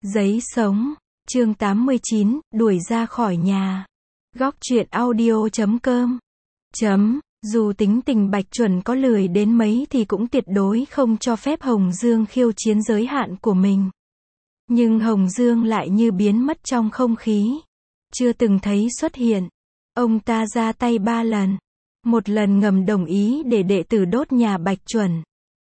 Giấy sống, chương 89, đuổi ra khỏi nhà. Góc truyện audio.com. Dù tính tình Bạch Chuẩn có lười đến mấy thì cũng tuyệt đối không cho phép Hồng Dương khiêu chiến giới hạn của mình. Nhưng Hồng Dương lại như biến mất trong không khí. Chưa từng thấy xuất hiện. Ông ta ra tay 3 lần. Một lần ngầm đồng ý để đệ tử đốt nhà Bạch Chuẩn.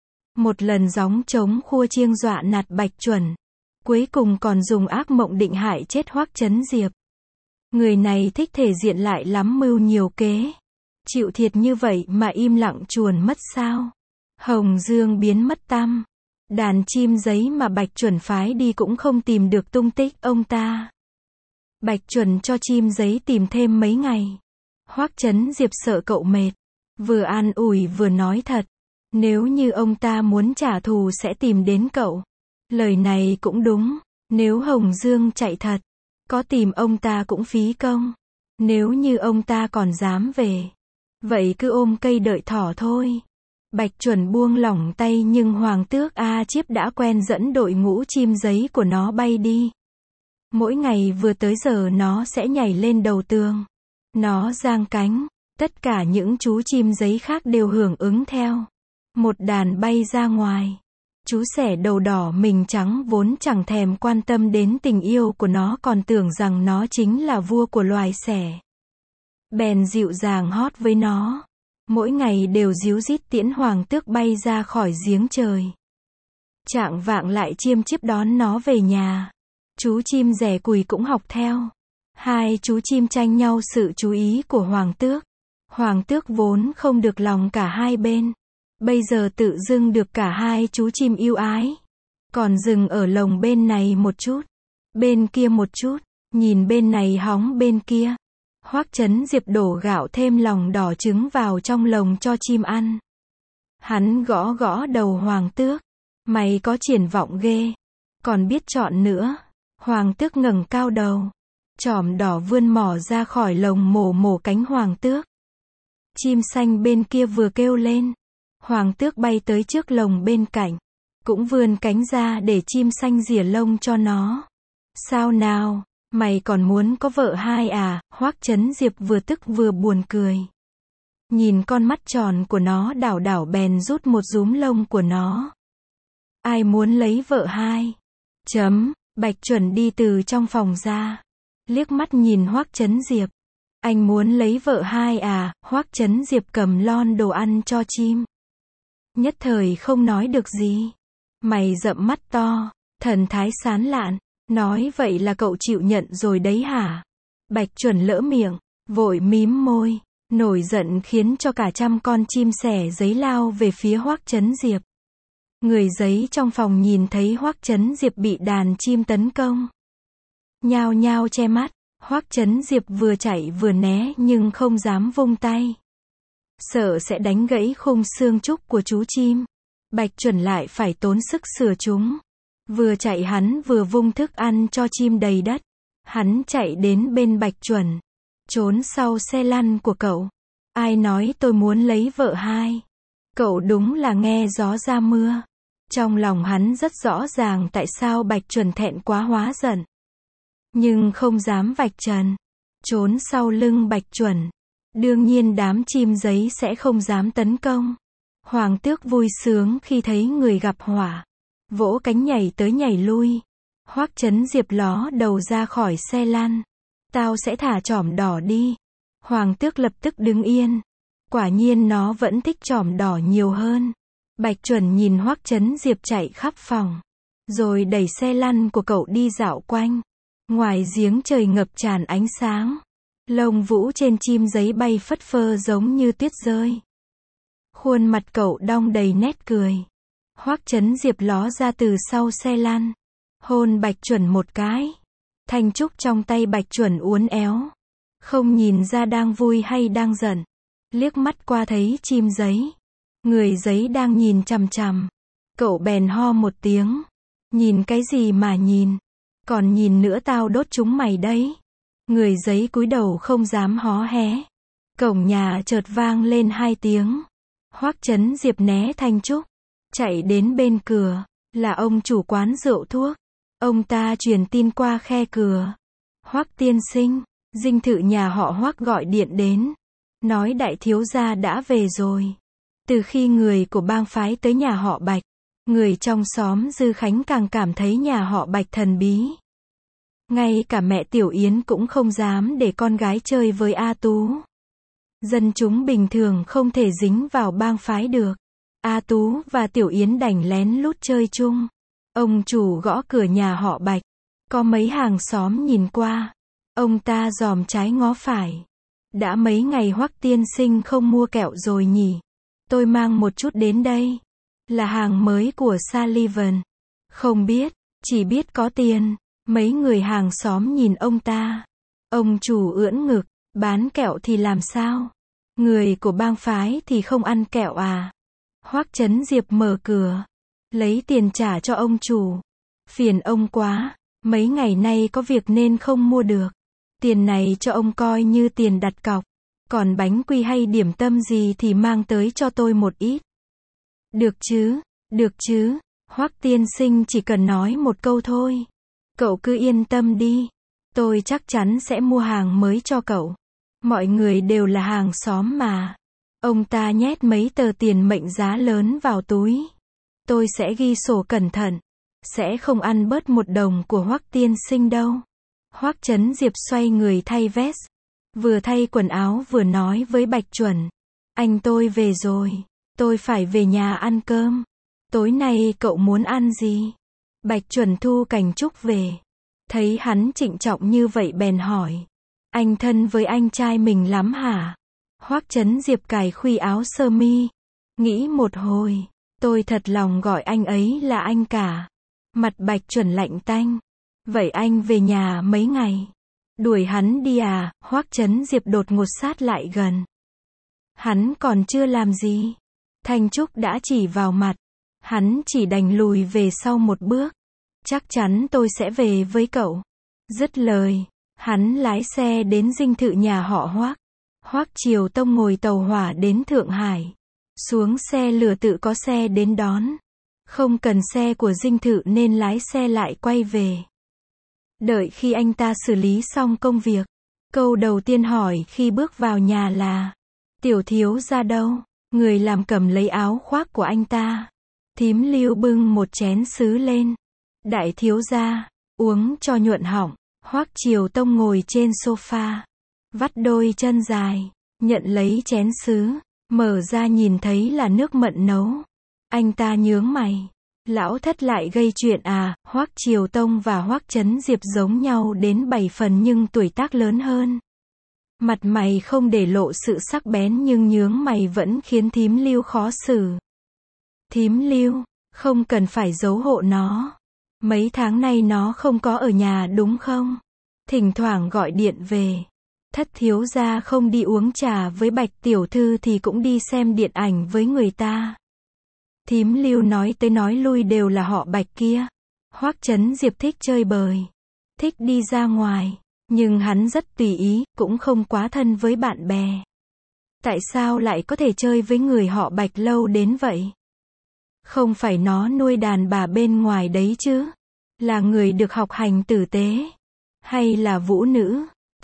Một lần gióng trống khua chiêng dọa nạt Bạch Chuẩn. Cuối cùng còn dùng ác mộng định hại chết Hoắc Chấn Diệp. Người này thích thể diện lại lắm mưu nhiều kế. Chịu thiệt như vậy mà im lặng chuồn mất sao? Hồng Dương biến mất tăm. Đàn chim giấy mà Bạch Chuẩn phái đi cũng không tìm được tung tích ông ta. Bạch Chuẩn cho chim giấy tìm thêm mấy ngày. Hoắc Chấn Diệp sợ cậu mệt. Vừa an ủi vừa nói thật. Nếu như ông ta muốn trả thù sẽ tìm đến cậu. Lời này cũng đúng. Nếu Hồng Dương chạy thật, có tìm ông ta cũng phí công. Nếu như ông ta còn dám về, vậy cứ ôm cây đợi thỏ thôi. Bạch Chuẩn buông lỏng tay nhưng Hoàng Tước A Chiếp đã quen dẫn đội ngũ chim giấy của nó bay đi. Mỗi ngày vừa tới giờ nó sẽ nhảy lên đầu tường. Nó giang cánh, tất cả những chú chim giấy khác đều hưởng ứng theo. Một đàn bay ra ngoài. Chú sẻ đầu đỏ mình trắng vốn chẳng thèm quan tâm đến tình yêu của nó còn tưởng rằng nó chính là vua của loài sẻ. Bèn dịu dàng hót với nó. Mỗi ngày đều díu dít tiễn Hoàng Tước bay ra khỏi giếng trời. Chạng vạng lại chiêm chiếp đón nó về nhà. Chú chim rẻ cùi cũng học theo. Hai chú chim tranh nhau sự chú ý của Hoàng Tước. Hoàng Tước vốn không được lòng cả hai bên. Bây giờ tự dưng được cả hai chú chim yêu ái. Còn dừng ở lồng bên này một chút. Bên kia một chút. Nhìn bên này hóng bên kia. Hoắc Chấn Diệp đổ gạo thêm lòng đỏ trứng vào trong lồng cho chim ăn. Hắn gõ gõ đầu Hoàng Tước. Mày có triển vọng ghê. Còn biết chọn nữa. Hoàng Tước ngẩng cao đầu. Chỏm đỏ vươn mỏ ra khỏi lồng mổ mổ cánh Hoàng Tước. Chim xanh bên kia vừa kêu lên. Hoàng Tước bay tới trước lồng bên cạnh. Cũng vươn cánh ra để chim xanh rỉa lông cho nó. Sao nào, mày còn muốn có vợ hai à? Hoắc Chấn Diệp vừa tức vừa buồn cười. Nhìn con mắt tròn của nó đảo đảo bèn rút một rúm lông của nó. Ai muốn lấy vợ hai? Bạch Chuẩn đi từ trong phòng ra. Liếc mắt nhìn Hoắc Chấn Diệp. Anh muốn lấy vợ hai à? Hoắc Chấn Diệp cầm lon đồ ăn cho chim. Nhất thời không nói được gì. Mày rậm mắt to, thần thái sán lạn, nói vậy là cậu chịu nhận rồi đấy hả? Bạch Chuẩn lỡ miệng, vội mím môi, nổi giận khiến cho cả trăm con chim sẻ giấy lao về phía Hoắc Chấn Diệp. Người giấy trong phòng nhìn thấy Hoắc Chấn Diệp bị đàn chim tấn công. Nhao nhao che mắt, Hoắc Chấn Diệp vừa chạy vừa né nhưng không dám vung tay. Sợ sẽ đánh gãy khung xương trúc của chú chim. Bạch Chuẩn lại phải tốn sức sửa chúng. Vừa chạy hắn vừa vung thức ăn cho chim đầy đất. Hắn chạy đến bên Bạch Chuẩn. Trốn sau xe lăn của cậu. Ai nói tôi muốn lấy vợ hai? Cậu đúng là nghe gió ra mưa. Trong lòng hắn rất rõ ràng tại sao Bạch Chuẩn thẹn quá hóa giận. Nhưng không dám vạch trần. Trốn sau lưng Bạch Chuẩn. Đương nhiên đám chim giấy sẽ không dám tấn công. Hoàng Tước vui sướng khi thấy người gặp họa. Vỗ cánh nhảy tới nhảy lui. Hoắc Chấn Diệp ló đầu ra khỏi xe lăn. Tao sẽ thả chỏm đỏ đi. Hoàng Tước lập tức đứng yên. Quả nhiên nó vẫn thích chỏm đỏ nhiều hơn. Bạch Chuẩn nhìn Hoắc Chấn Diệp chạy khắp phòng. Rồi đẩy xe lăn của cậu đi dạo quanh. Ngoài giếng trời ngập tràn ánh sáng. Lông vũ trên chim giấy bay phất phơ giống như tuyết rơi. Khuôn mặt cậu đong đầy nét cười. Hoắc Chấn Diệp ló ra từ sau xe lăn. Hôn Bạch Chuẩn một cái. Thanh trúc trong tay Bạch Chuẩn uốn éo. Không nhìn ra đang vui hay đang giận. Liếc mắt qua thấy chim giấy. Người giấy đang nhìn chằm chằm. Cậu bèn ho một tiếng. Nhìn cái gì mà nhìn? Còn nhìn nữa tao đốt chúng mày đấy. Người giấy cúi đầu không dám hó hé. Cổng nhà chợt vang lên 2 tiếng. Hoắc Chấn Diệp né thanh trúc. Chạy đến bên cửa. Là ông chủ quán rượu thuốc. Ông ta truyền tin qua khe cửa. Hoắc tiên sinh, dinh thự nhà họ Hoắc gọi điện đến, nói đại thiếu gia đã về rồi. Từ khi người của bang phái tới nhà họ Bạch, người trong xóm Dư Khánh càng cảm thấy nhà họ Bạch thần bí. Ngay cả mẹ Tiểu Yến cũng không dám để con gái chơi với A Tú. Dân chúng bình thường không thể dính vào bang phái được. A Tú và Tiểu Yến đành lén lút chơi chung. Ông chủ gõ cửa nhà họ Bạch. Có mấy hàng xóm nhìn qua. Ông ta dòm trái ngó phải. Đã mấy ngày Hoắc tiên sinh không mua kẹo rồi nhỉ? Tôi mang một chút đến đây. Là hàng mới của Sullivan. Không biết, chỉ biết có tiền. Mấy người hàng xóm nhìn ông ta. Ông chủ ưỡn ngực, bán kẹo thì làm sao? Người của bang phái thì không ăn kẹo à? Hoắc Chấn Diệp mở cửa, lấy tiền trả cho ông chủ. Phiền ông quá, mấy ngày nay có việc nên không mua được. Tiền này cho ông coi như tiền đặt cọc. Còn bánh quy hay điểm tâm gì thì mang tới cho tôi một ít. Được chứ, Hoắc tiên sinh chỉ cần nói một câu thôi. Cậu cứ yên tâm đi. Tôi chắc chắn sẽ mua hàng mới cho cậu. Mọi người đều là hàng xóm mà. Ông ta nhét mấy tờ tiền mệnh giá lớn vào túi. Tôi sẽ ghi sổ cẩn thận. Sẽ không ăn bớt một đồng của Hoắc tiên sinh đâu. Hoắc Chấn Diệp xoay người thay vest. Vừa thay quần áo vừa nói với Bạch Chuẩn. Anh tôi về rồi. Tôi phải về nhà ăn cơm. Tối nay cậu muốn ăn gì? Bạch Chuẩn thu cành trúc về. Thấy hắn trịnh trọng như vậy bèn hỏi. Anh thân với anh trai mình lắm hả? Hoắc Chấn Diệp cài khuy áo sơ mi. Nghĩ một hồi. Tôi thật lòng gọi anh ấy là anh cả. Mặt Bạch Chuẩn lạnh tanh. Vậy anh về nhà mấy ngày? Đuổi hắn đi à? Hoắc Chấn Diệp đột ngột sát lại gần. Hắn còn chưa làm gì. Thanh trúc đã chỉ vào mặt. Hắn chỉ đành lùi về sau một bước. Chắc chắn tôi sẽ về với cậu. Dứt lời, hắn lái xe đến dinh thự nhà họ Hoắc. Hoắc Triều Tông ngồi tàu hỏa đến Thượng Hải. Xuống xe lửa tự có xe đến đón. Không cần xe của dinh thự nên lái xe lại quay về. Đợi khi anh ta xử lý xong công việc. Câu đầu tiên hỏi khi bước vào nhà là: Tiểu thiếu gia đâu? Người làm cầm lấy áo khoác của anh ta. Thím Lưu bưng một chén sứ lên. Đại thiếu gia, uống cho nhuận họng. Hoắc Triều Tông ngồi trên sofa. Vắt đôi chân dài. Nhận lấy chén sứ. Mở ra nhìn thấy là nước mận nấu. Anh ta nhướng mày. Lão thất lại gây chuyện à? Hoắc Triều Tông và Hoắc Chấn Diệp giống nhau đến 7 phần nhưng tuổi tác lớn hơn. Mặt mày không để lộ sự sắc bén nhưng nhướng mày vẫn khiến thím Lưu khó xử. Thím Lưu, không cần phải giấu hộ nó. Mấy tháng nay nó không có ở nhà đúng không? Thỉnh thoảng gọi điện về. Thất thiếu gia không đi uống trà với Bạch tiểu thư thì cũng đi xem điện ảnh với người ta. Thím Lưu nói tới nói lui đều là họ Bạch kia. Hoắc Chấn Diệp thích chơi bời. Thích đi ra ngoài. Nhưng hắn rất tùy ý, cũng không quá thân với bạn bè. Tại sao lại có thể chơi với người họ Bạch lâu đến vậy? Không phải nó nuôi đàn bà bên ngoài đấy chứ? Là người được học hành tử tế? Hay là vũ nữ?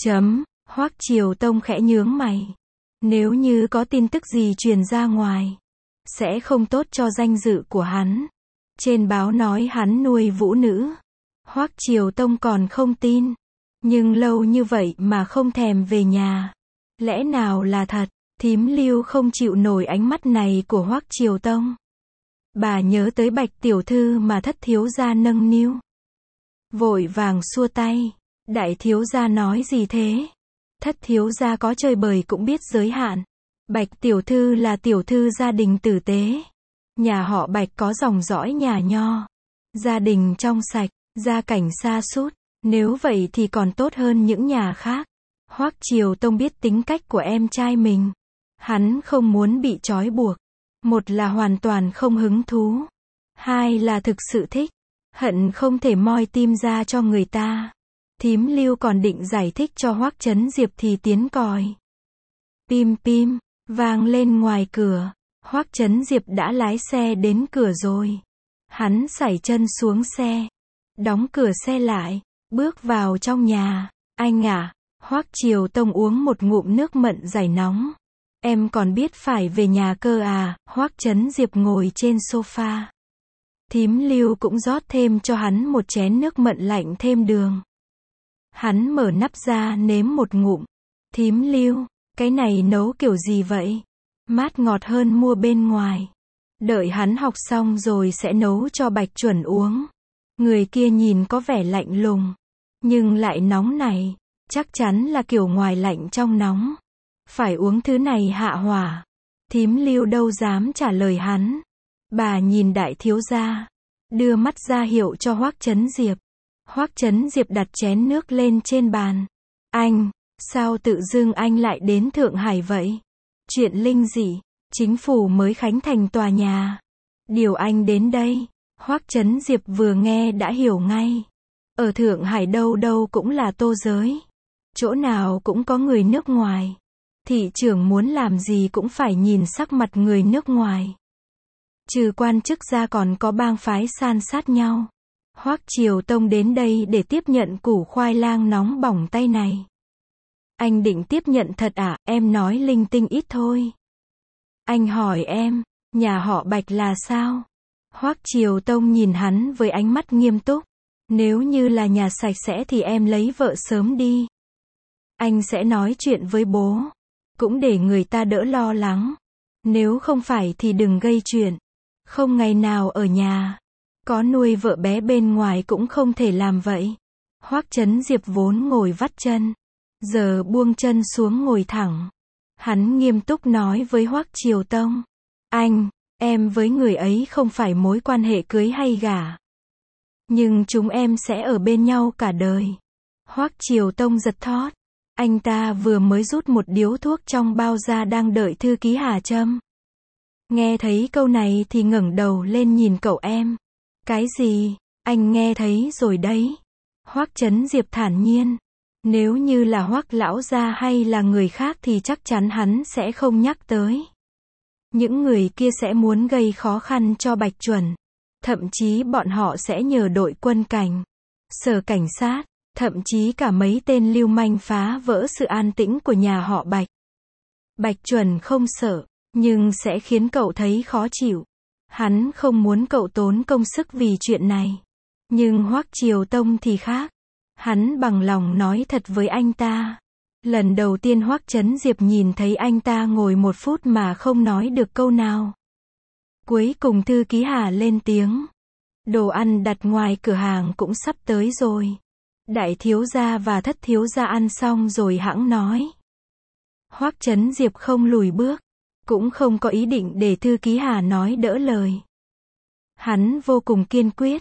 Hoắc Triều Tông khẽ nhướng mày. Nếu như có tin tức gì truyền ra ngoài, sẽ không tốt cho danh dự của hắn. Trên báo nói hắn nuôi vũ nữ. Hoắc Triều Tông còn không tin. Nhưng lâu như vậy mà không thèm về nhà. Lẽ nào là thật? Thím Lưu không chịu nổi ánh mắt này của Hoắc Triều Tông. Bà nhớ tới Bạch tiểu thư mà thất thiếu gia nâng niu. Vội vàng xua tay. Đại thiếu gia nói gì thế? Thất thiếu gia có chơi bời cũng biết giới hạn. Bạch tiểu thư là tiểu thư gia đình tử tế. Nhà họ Bạch có dòng dõi nhà Nho. Gia đình trong sạch, gia cảnh sa sút. Nếu vậy thì còn tốt hơn những nhà khác. Hoắc Triều Tông biết tính cách của em trai mình. Hắn không muốn bị trói buộc. Một là hoàn toàn không hứng thú. Hai là thực sự thích. Hận không thể moi tim ra cho người ta. Thím Lưu còn định giải thích cho Hoắc Chấn Diệp thì tiếng còi. Pim pim, vang lên ngoài cửa. Hoắc Chấn Diệp đã lái xe đến cửa rồi. Hắn sải chân xuống xe. đóng cửa xe lại, bước vào trong nhà. Anh à, Hoắc Triều Tông uống một ngụm nước mận giải nóng. Em còn biết phải về nhà cơ à? Hoắc Chấn Diệp ngồi trên sofa. Thím Lưu cũng rót thêm cho hắn một chén nước mận lạnh thêm đường. Hắn mở nắp ra nếm một ngụm. Thím Lưu, cái này nấu kiểu gì vậy? Mát ngọt hơn mua bên ngoài. Đợi hắn học xong rồi sẽ nấu cho Bạch Chuẩn uống. Người kia nhìn có vẻ lạnh lùng, nhưng lại nóng này. Chắc chắn là kiểu ngoài lạnh trong nóng. Phải uống thứ này hạ hỏa. Thím Lưu đâu dám trả lời hắn. Bà nhìn đại thiếu gia, đưa mắt ra hiệu cho Hoắc Chấn Diệp. Hoắc Chấn Diệp đặt chén nước lên trên bàn. Anh, sao tự dưng anh lại đến Thượng Hải vậy? Chuyện linh dị, chính phủ mới khánh thành tòa nhà. Điều anh đến đây, Hoắc Chấn Diệp vừa nghe đã hiểu ngay. Ở Thượng Hải đâu đâu cũng là tô giới. Chỗ nào cũng có người nước ngoài. Thị trưởng muốn làm gì cũng phải nhìn sắc mặt người nước ngoài. Trừ quan chức ra còn có bang phái san sát nhau. Hoắc Triều Tông đến đây để tiếp nhận củ khoai lang nóng bỏng tay này. Anh định tiếp nhận thật à? Em nói linh tinh ít thôi. Anh hỏi em, nhà họ Bạch là sao? Hoắc Triều Tông nhìn hắn với ánh mắt nghiêm túc. Nếu như là nhà sạch sẽ thì em lấy vợ sớm đi. Anh sẽ nói chuyện với bố. Cũng để người ta đỡ lo lắng. Nếu không phải thì đừng gây chuyện. Không ngày nào ở nhà. Có nuôi vợ bé bên ngoài cũng không thể làm vậy. Hoắc Chấn Diệp vốn ngồi vắt chân. Giờ buông chân xuống ngồi thẳng. Hắn nghiêm túc nói với Hoắc Triều Tông. Anh, em với người ấy không phải mối quan hệ cưới hay gả. Nhưng chúng em sẽ ở bên nhau cả đời. Hoắc Triều Tông giật thót. Anh ta vừa mới rút một điếu thuốc trong bao ra đang đợi thư ký Hà châm. Nghe thấy câu này thì ngẩng đầu lên nhìn cậu em. Cái gì? Anh nghe thấy rồi đấy. Hoắc Chấn Diệp thản nhiên. Nếu như là Hoắc lão gia hay là người khác thì chắc chắn hắn sẽ không nhắc tới. Những người kia sẽ muốn gây khó khăn cho Bạch Chuẩn. Thậm chí bọn họ sẽ nhờ đội quân cảnh, sở cảnh sát, thậm chí cả mấy tên lưu manh phá vỡ sự an tĩnh của nhà họ Bạch. Bạch Chuẩn không sợ, nhưng sẽ khiến cậu thấy khó chịu. Hắn không muốn cậu tốn công sức vì chuyện này. Nhưng Hoắc Triều Tông thì khác. Hắn bằng lòng nói thật với anh ta. Lần đầu tiên Hoắc Chấn Diệp nhìn thấy anh ta ngồi 1 phút mà không nói được câu nào. Cuối cùng thư ký Hà lên tiếng. Đồ ăn đặt ngoài cửa hàng cũng sắp tới rồi. Đại thiếu gia và thất thiếu gia ăn xong rồi hẵng nói. Hoắc Chấn Diệp không lùi bước. Cũng không có ý định để thư ký Hà nói đỡ lời. Hắn vô cùng kiên quyết.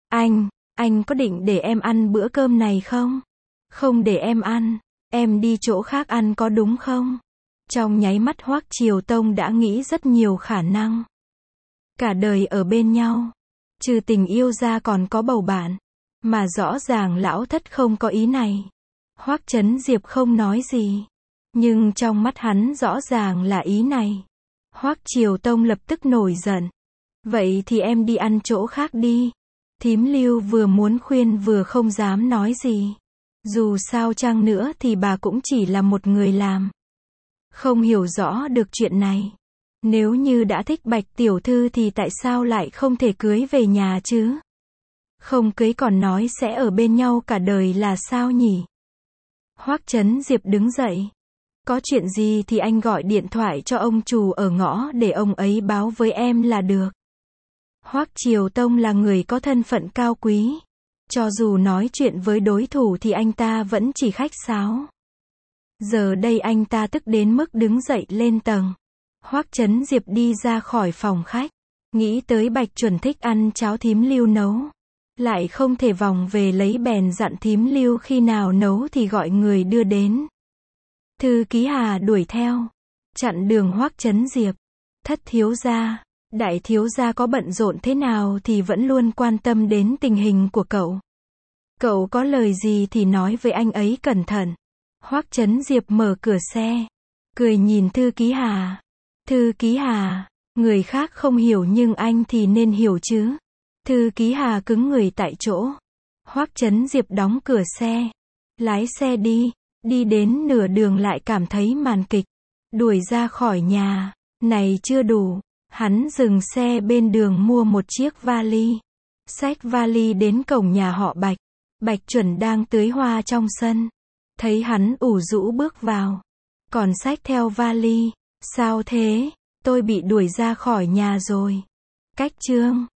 Anh có định để em ăn bữa cơm này không? Không để em ăn. Em đi chỗ khác ăn có đúng không? Trong nháy mắt Hoắc Triều Tông đã nghĩ rất nhiều khả năng. Cả đời ở bên nhau. Trừ tình yêu ra còn có bầu bạn. Mà rõ ràng lão thất không có ý này. Hoắc Chấn Diệp không nói gì. Nhưng trong mắt hắn rõ ràng là ý này. Hoắc Triều Tông lập tức nổi giận. Vậy thì em đi ăn chỗ khác đi. Thím Lưu vừa muốn khuyên vừa không dám nói gì. Dù sao chăng nữa thì bà cũng chỉ là một người làm. Không hiểu rõ được chuyện này. Nếu như đã thích Bạch tiểu thư thì tại sao lại không thể cưới về nhà chứ? Không cưới còn nói sẽ ở bên nhau cả đời là sao nhỉ? Hoắc Chấn Diệp đứng dậy. Có chuyện gì thì anh gọi điện thoại cho ông chủ ở ngõ để ông ấy báo với em là được. Hoắc Triều Tông là người có thân phận cao quý. Cho dù nói chuyện với đối thủ thì anh ta vẫn chỉ khách sáo. Giờ đây anh ta tức đến mức đứng dậy lên tầng. Hoắc Chấn Diệp đi ra khỏi phòng khách. Nghĩ tới Bạch Chuẩn thích ăn cháo thím Lưu nấu. Lại không thể vòng về lấy bèn dặn thím Lưu khi nào nấu thì gọi người đưa đến. Thư ký Hà đuổi theo. Chặn đường Hoắc Chấn Diệp. Thất thiếu gia, đại thiếu gia có bận rộn thế nào thì vẫn luôn quan tâm đến tình hình của cậu. Cậu có lời gì thì nói với anh ấy cẩn thận. Hoắc Chấn Diệp mở cửa xe. Cười nhìn thư ký Hà. Thư ký Hà, người khác không hiểu nhưng anh thì nên hiểu chứ. Thư ký Hà cứng người tại chỗ. Hoắc Chấn Diệp đóng cửa xe, lái xe đi, đi đến nửa đường lại cảm thấy màn kịch, đuổi ra khỏi nhà, này chưa đủ, hắn dừng xe bên đường mua một chiếc vali, xách vali đến cổng nhà họ Bạch, Bạch Chuẩn đang tưới hoa trong sân, thấy hắn ủ rũ bước vào, còn xách theo vali, sao thế, tôi bị đuổi ra khỏi nhà rồi, cách chương